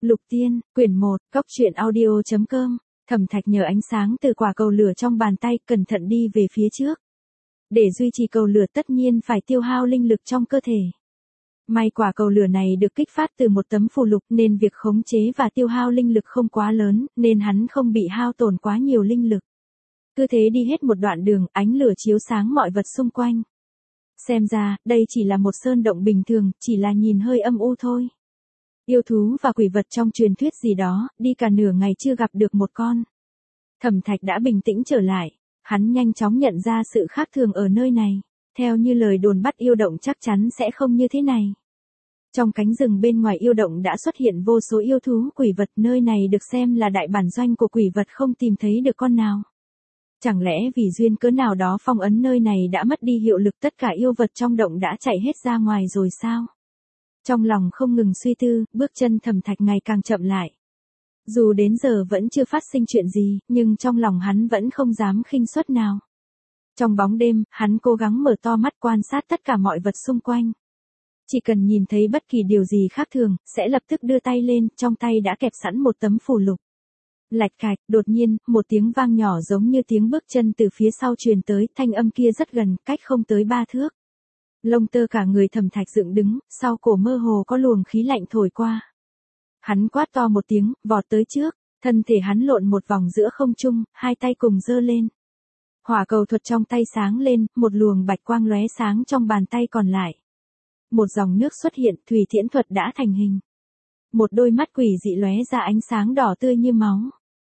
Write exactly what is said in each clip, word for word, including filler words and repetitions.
Lục Tiên, quyển một, cốc truyện audio chấm com. Thẩm Thạch nhờ ánh sáng từ quả cầu lửa trong bàn tay, cẩn thận đi về phía trước. Để duy trì cầu lửa tất nhiên phải tiêu hao linh lực trong cơ thể. May quả cầu lửa này được kích phát từ một tấm phù lục nên việc khống chế và tiêu hao linh lực không quá lớn, nên hắn không bị hao tổn quá nhiều linh lực. Cứ thế đi hết một đoạn đường, ánh lửa chiếu sáng mọi vật xung quanh. Xem ra, đây chỉ là một sơn động bình thường, chỉ là nhìn hơi âm u thôi. Yêu thú và quỷ vật trong truyền thuyết gì đó, đi cả nửa ngày chưa gặp được một con. Thẩm Thạch đã bình tĩnh trở lại, hắn nhanh chóng nhận ra sự khác thường ở nơi này. Theo như lời đồn bắt yêu động chắc chắn sẽ không như thế này. Trong cánh rừng bên ngoài yêu động đã xuất hiện vô số yêu thú quỷ vật, nơi này được xem là đại bản doanh của quỷ vật không tìm thấy được con nào. Chẳng lẽ vì duyên cớ nào đó phong ấn nơi này đã mất đi hiệu lực, tất cả yêu vật trong động đã chạy hết ra ngoài rồi sao? Trong lòng không ngừng suy tư, bước chân Thẩm Thạch ngày càng chậm lại. Dù đến giờ vẫn chưa phát sinh chuyện gì, nhưng trong lòng hắn vẫn không dám khinh suất nào. Trong bóng đêm, hắn cố gắng mở to mắt quan sát tất cả mọi vật xung quanh. Chỉ cần nhìn thấy bất kỳ điều gì khác thường, sẽ lập tức đưa tay lên, trong tay đã kẹp sẵn một tấm phù lục. Lạch cạch, đột nhiên, một tiếng vang nhỏ giống như tiếng bước chân từ phía sau truyền tới, thanh âm kia rất gần, cách không tới ba thước. Lông tơ cả người Thẩm Thạch dựng đứng, sau cổ mơ hồ có luồng khí lạnh thổi qua. Hắn quát to một tiếng, vọt tới trước, thân thể hắn lộn một vòng giữa không trung, hai tay cùng giơ lên. Hỏa cầu thuật trong tay sáng lên, một luồng bạch quang lóe sáng trong bàn tay còn lại. Một dòng nước xuất hiện, thủy tiễn thuật đã thành hình. Một đôi mắt quỷ dị lóe ra ánh sáng đỏ tươi như máu.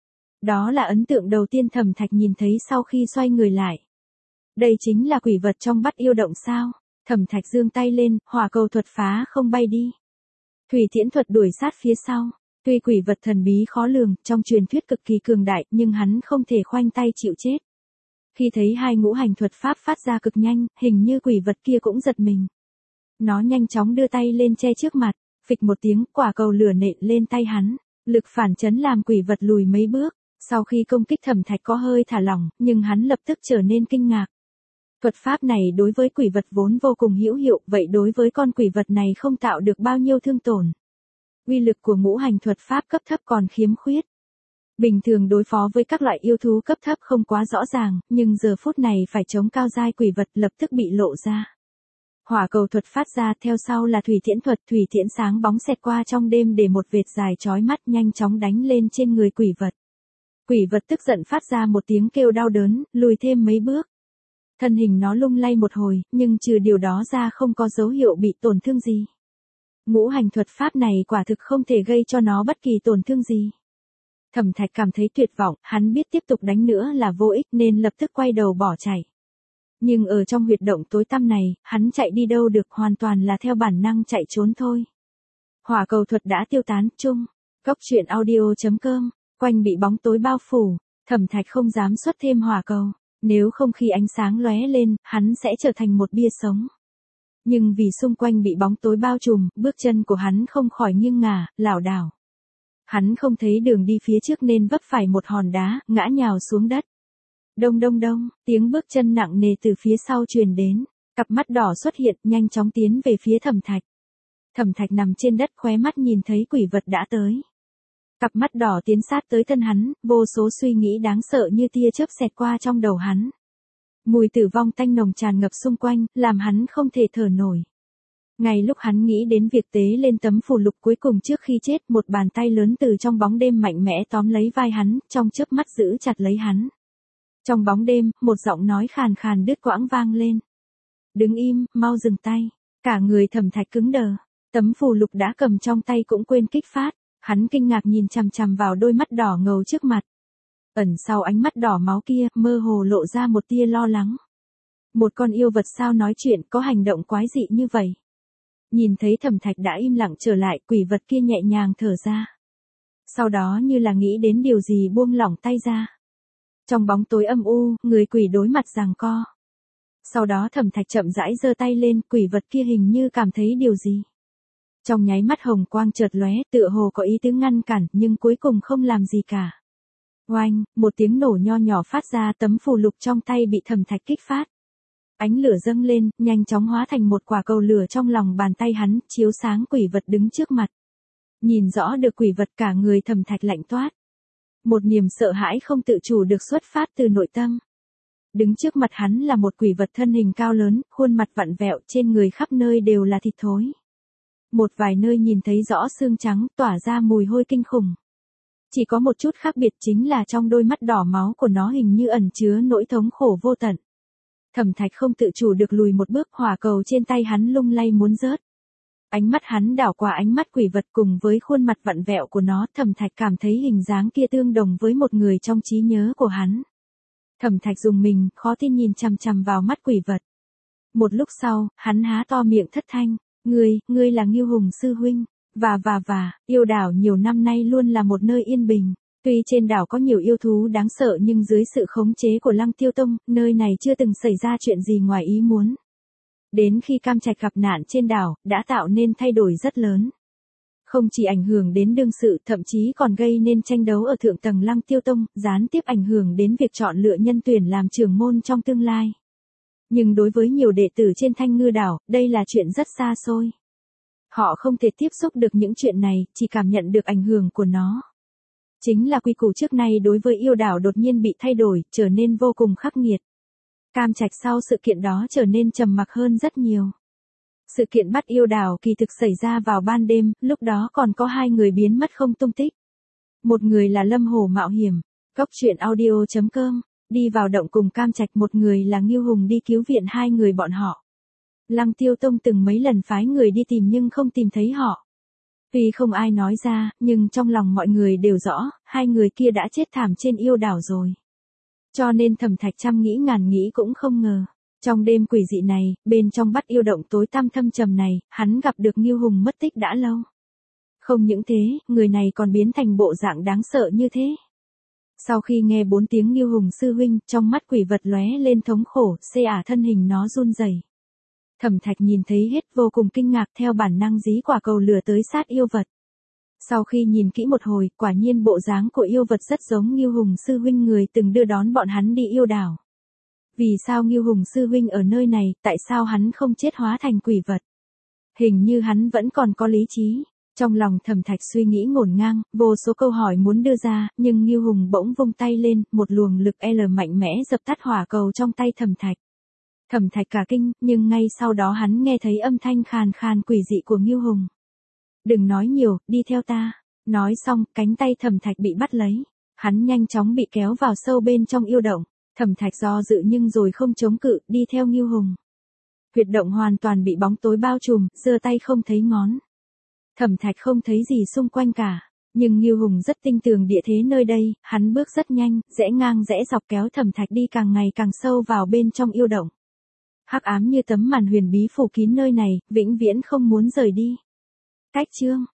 Đó là ấn tượng đầu tiên Thẩm Thạch nhìn thấy sau khi xoay người lại. Đây chính là quỷ vật trong bắt yêu động sao? Thẩm Thạch giương tay lên, hỏa cầu thuật phá không bay đi. Thủy tiễn thuật đuổi sát phía sau. Tuy quỷ vật thần bí khó lường, trong truyền thuyết cực kỳ cường đại, nhưng hắn không thể khoanh tay chịu chết. Khi thấy hai ngũ hành thuật pháp phát ra cực nhanh, hình như quỷ vật kia cũng giật mình. Nó nhanh chóng đưa tay lên che trước mặt, phịch một tiếng, quả cầu lửa nện lên tay hắn. Lực phản chấn làm quỷ vật lùi mấy bước. Sau khi công kích Thẩm Thạch có hơi thả lỏng, nhưng hắn lập tức trở nên kinh ngạc. Thuật pháp này đối với quỷ vật vốn vô cùng hữu hiệu, vậy đối với con quỷ vật này không tạo được bao nhiêu thương tổn. Uy lực của ngũ hành thuật pháp cấp thấp còn khiếm khuyết. Bình thường đối phó với các loại yêu thú cấp thấp không quá rõ ràng, nhưng giờ phút này phải chống cao giai quỷ vật lập tức bị lộ ra. Hỏa cầu thuật phát ra, theo sau là thủy tiễn thuật, thủy tiễn sáng bóng xẹt qua trong đêm để một vệt dài chói mắt nhanh chóng đánh lên trên người quỷ vật. Quỷ vật tức giận phát ra một tiếng kêu đau đớn, lùi thêm mấy bước. Thân hình nó lung lay một hồi, nhưng trừ điều đó ra không có dấu hiệu bị tổn thương gì. Ngũ hành thuật pháp này quả thực không thể gây cho nó bất kỳ tổn thương gì. Thẩm Thạch cảm thấy tuyệt vọng, hắn biết tiếp tục đánh nữa là vô ích nên lập tức quay đầu bỏ chạy. Nhưng ở trong huyệt động tối tăm này, hắn chạy đi đâu được, hoàn toàn là theo bản năng chạy trốn thôi. Hỏa cầu thuật đã tiêu tán, chung. Cốc truyện audio chấm com. Quanh bị bóng tối bao phủ, Thẩm Thạch không dám xuất thêm hỏa cầu. Nếu không khi ánh sáng lóe lên, hắn sẽ trở thành một bia sống. Nhưng vì xung quanh bị bóng tối bao trùm, bước chân của hắn không khỏi nghiêng ngả, lảo đảo. Hắn không thấy đường đi phía trước nên vấp phải một hòn đá, ngã nhào xuống đất. Đông đông đông, tiếng bước chân nặng nề từ phía sau truyền đến. Cặp mắt đỏ xuất hiện, nhanh chóng tiến về phía Thẩm Thạch. Thẩm Thạch nằm trên đất, khóe mắt nhìn thấy quỷ vật đã tới. Cặp mắt đỏ tiến sát tới thân hắn, vô số suy nghĩ đáng sợ như tia chớp xẹt qua trong đầu hắn. Mùi tử vong tanh nồng tràn ngập xung quanh, làm hắn không thể thở nổi. Ngay lúc hắn nghĩ đến việc tế lên tấm phù lục cuối cùng trước khi chết, một bàn tay lớn từ trong bóng đêm mạnh mẽ tóm lấy vai hắn, trong chớp mắt giữ chặt lấy hắn. Trong bóng đêm, một giọng nói khàn khàn đứt quãng vang lên. Đứng im, mau dừng tay. Cả người Thẩm Thạch cứng đờ. Tấm phù lục đã cầm trong tay cũng quên kích phát. Hắn kinh ngạc nhìn chằm chằm vào đôi mắt đỏ ngầu trước mặt. Ẩn sau ánh mắt đỏ máu kia, mơ hồ lộ ra một tia lo lắng. Một con yêu vật sao nói chuyện có hành động quái dị như vậy? Nhìn thấy Thẩm Thạch đã im lặng trở lại, quỷ vật kia nhẹ nhàng thở ra. Sau đó như là nghĩ đến điều gì buông lỏng tay ra. Trong bóng tối âm u, người quỷ đối mặt giằng co. Sau đó Thẩm Thạch chậm rãi giơ tay lên, quỷ vật kia hình như cảm thấy điều gì. Trong nháy mắt hồng quang chợt lóe, tựa hồ có ý tứ ngăn cản, nhưng cuối cùng không làm gì cả. Oanh, một tiếng nổ nho nhỏ phát ra, tấm phù lục trong tay bị Thẩm Thạch kích phát. Ánh lửa dâng lên, nhanh chóng hóa thành một quả cầu lửa trong lòng bàn tay hắn, chiếu sáng quỷ vật đứng trước mặt. Nhìn rõ được quỷ vật cả người Thẩm Thạch lạnh toát. Một niềm sợ hãi không tự chủ được xuất phát từ nội tâm. Đứng trước mặt hắn là một quỷ vật thân hình cao lớn, khuôn mặt vặn vẹo, trên người khắp nơi đều là thịt thối. Một vài nơi nhìn thấy rõ xương trắng, tỏa ra mùi hôi kinh khủng. Chỉ có một chút khác biệt chính là trong đôi mắt đỏ máu của nó hình như ẩn chứa nỗi thống khổ vô tận. Thẩm Thạch không tự chủ được lùi một bước, hỏa cầu trên tay hắn lung lay muốn rớt. Ánh mắt hắn đảo qua ánh mắt quỷ vật cùng với khuôn mặt vặn vẹo của nó, Thẩm Thạch cảm thấy hình dáng kia tương đồng với một người trong trí nhớ của hắn. Thẩm Thạch dùng mình, khó tin nhìn chằm chằm vào mắt quỷ vật. Một lúc sau, hắn há to miệng thất thanh, ngươi, ngươi là Ngưu Hùng sư huynh, và và và, yêu đảo nhiều năm nay luôn là một nơi yên bình. Tuy trên đảo có nhiều yêu thú đáng sợ nhưng dưới sự khống chế của Lăng Tiêu Tông, nơi này chưa từng xảy ra chuyện gì ngoài ý muốn. Đến khi Cam Trạch gặp nạn trên đảo, đã tạo nên thay đổi rất lớn. Không chỉ ảnh hưởng đến đương sự, thậm chí còn gây nên tranh đấu ở thượng tầng Lăng Tiêu Tông, gián tiếp ảnh hưởng đến việc chọn lựa nhân tuyển làm trưởng môn trong tương lai. Nhưng đối với nhiều đệ tử trên Thanh Ngư đảo, đây là chuyện rất xa xôi. Họ không thể tiếp xúc được những chuyện này, chỉ cảm nhận được ảnh hưởng của nó. Chính là quy củ trước nay đối với yêu đảo đột nhiên bị thay đổi, trở nên vô cùng khắc nghiệt. Cam Trạch sau sự kiện đó trở nên trầm mặc hơn rất nhiều. Sự kiện bắt yêu đảo kỳ thực xảy ra vào ban đêm, lúc đó còn có hai người biến mất không tung tích. Một người là Lâm Hổ mạo hiểm, cốc truyện audio chấm com, đi vào động cùng Cam Trạch, một người là Ngưu Hùng đi cứu viện hai người bọn họ. Lăng Tiêu Tông từng mấy lần phái người đi tìm nhưng không tìm thấy họ. Tuy không ai nói ra, nhưng trong lòng mọi người đều rõ, hai người kia đã chết thảm trên yêu đảo rồi. Cho nên Thẩm Thạch trăm nghĩ ngàn nghĩ cũng không ngờ. Trong đêm quỷ dị này, bên trong bắt yêu động tối tăm thâm trầm này, hắn gặp được Ngưu Hùng mất tích đã lâu. Không những thế, người này còn biến thành bộ dạng đáng sợ như thế. Sau khi nghe bốn tiếng Ngưu Hùng sư huynh, trong mắt quỷ vật lóe lên thống khổ, xê ả thân hình nó run rẩy. Thẩm Thạch nhìn thấy hết vô cùng kinh ngạc, theo bản năng dí quả cầu lửa tới sát yêu vật. Sau khi nhìn kỹ một hồi, quả nhiên bộ dáng của yêu vật rất giống Ngưu Hùng sư huynh, người từng đưa đón bọn hắn đi yêu đảo. Vì sao Ngưu Hùng sư huynh ở nơi này, tại sao hắn không chết hóa thành quỷ vật? Hình như hắn vẫn còn có lý trí. Trong lòng Thẩm Thạch suy nghĩ ngổn ngang, vô số câu hỏi muốn đưa ra, nhưng Ngưu Hùng bỗng vung tay lên, một luồng lực L mạnh mẽ dập tắt hỏa cầu trong tay Thẩm Thạch. Thẩm Thạch cả kinh, nhưng ngay sau đó hắn nghe thấy âm thanh khàn khàn quỷ dị của Ngưu Hùng. Đừng nói nhiều, đi theo ta. Nói xong, cánh tay Thẩm Thạch bị bắt lấy. Hắn nhanh chóng bị kéo vào sâu bên trong yêu động. Thẩm Thạch do dự nhưng rồi không chống cự, đi theo Ngưu Hùng. Huyệt động hoàn toàn bị bóng tối bao trùm, giơ tay không thấy ngón. Thẩm Thạch không thấy gì xung quanh cả, nhưng Ngưu Hùng rất tinh tường địa thế nơi đây, hắn bước rất nhanh, rẽ ngang rẽ dọc kéo Thẩm Thạch đi càng ngày càng sâu vào bên trong yêu động. Hắc ám như tấm màn huyền bí phủ kín nơi này, vĩnh viễn không muốn rời đi. Cách chương